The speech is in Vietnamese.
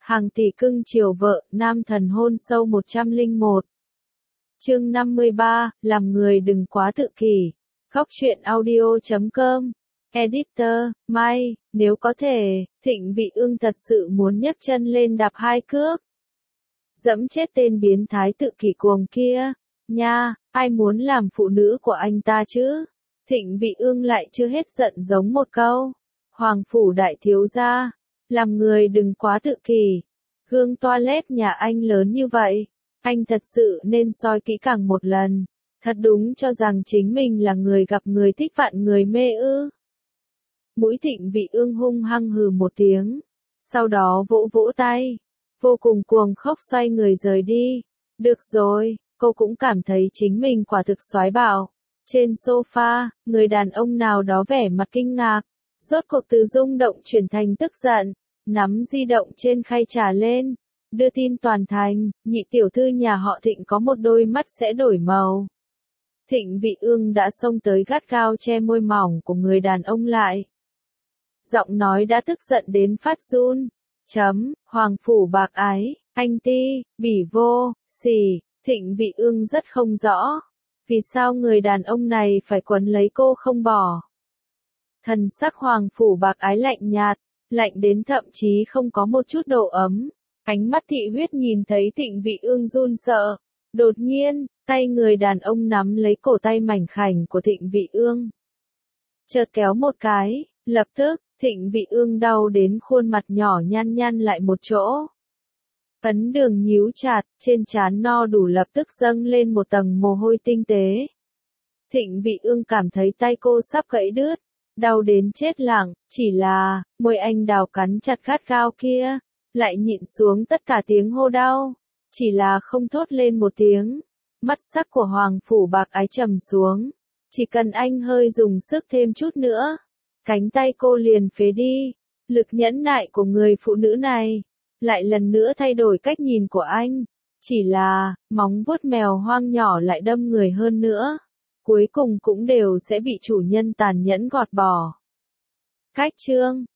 Hàng tỷ cưng chiều vợ, nam thần hôn sâu 101. Chương 53, làm người đừng quá tự kỷ. Góc truyện audio.com. Editor, Mai, nếu có thể, Thịnh Vị Ương thật sự muốn nhấc chân lên đạp hai cước. Dẫm chết tên biến thái tự kỷ cuồng kia. Nha, ai muốn làm phụ nữ của anh ta chứ? Thịnh Vị Ương lại chưa hết giận giống một câu. Hoàng phủ đại thiếu gia, làm người đừng quá tự kỷ. Gương toilet nhà anh lớn như vậy, anh thật sự nên soi kỹ càng một lần. Thật đúng cho rằng chính mình là người gặp người thích vạn người mê ư. Mũi Thịnh Vị Ương hung hăng hừ một tiếng, sau đó vỗ vỗ tay, vô cùng cuồng khóc xoay người rời đi. Được rồi, cô cũng cảm thấy chính mình quả thực soái bạo. Trên sofa, người đàn ông nào đó vẻ mặt kinh ngạc, rốt cuộc từ rung động chuyển thành tức giận, nắm di động trên khay trà lên, đưa tin toàn thành, nhị tiểu thư nhà họ Thịnh có một đôi mắt sẽ đổi màu. Thịnh Vị Ương đã xông tới gắt gao che môi mỏng của người đàn ông lại. Giọng nói đã tức giận đến phát run. Hoàng phủ bạc ái, anh ti, bỉ vô, xỉ. Thịnh Vị Ương rất không rõ, vì sao người đàn ông này phải quấn lấy cô không bỏ. Thần sắc hoàng phủ bạc ái lạnh nhạt, lạnh đến thậm chí không có một chút độ ấm. Ánh mắt thị huyết nhìn thấy Thịnh Vị Ương run sợ. Đột nhiên, tay người đàn ông nắm lấy cổ tay mảnh khảnh của Thịnh Vị Ương. Chợt kéo một cái, lập tức, Thịnh Vị Ương đau đến khuôn mặt nhỏ nhăn nhăn lại một chỗ. Ấn Đường nhíu chặt, trên trán no đủ lập tức dâng lên một tầng mồ hôi tinh tế. Thịnh Vị Ương cảm thấy tay cô sắp gãy đứt, đau đến chết lặng, chỉ là, môi anh đào cắn chặt gắt gao kia, lại nhịn xuống tất cả tiếng hô đau, chỉ là không thốt lên một tiếng. Mắt sắc của hoàng phủ bạc ái trầm xuống, chỉ cần anh hơi dùng sức thêm chút nữa, cánh tay cô liền phế đi. Lực nhẫn nại của người phụ nữ này lại lần nữa thay đổi cách nhìn của anh, chỉ là, móng vuốt mèo hoang nhỏ lại đâm người hơn nữa, cuối cùng cũng đều sẽ bị chủ nhân tàn nhẫn gọt bỏ. Cách chương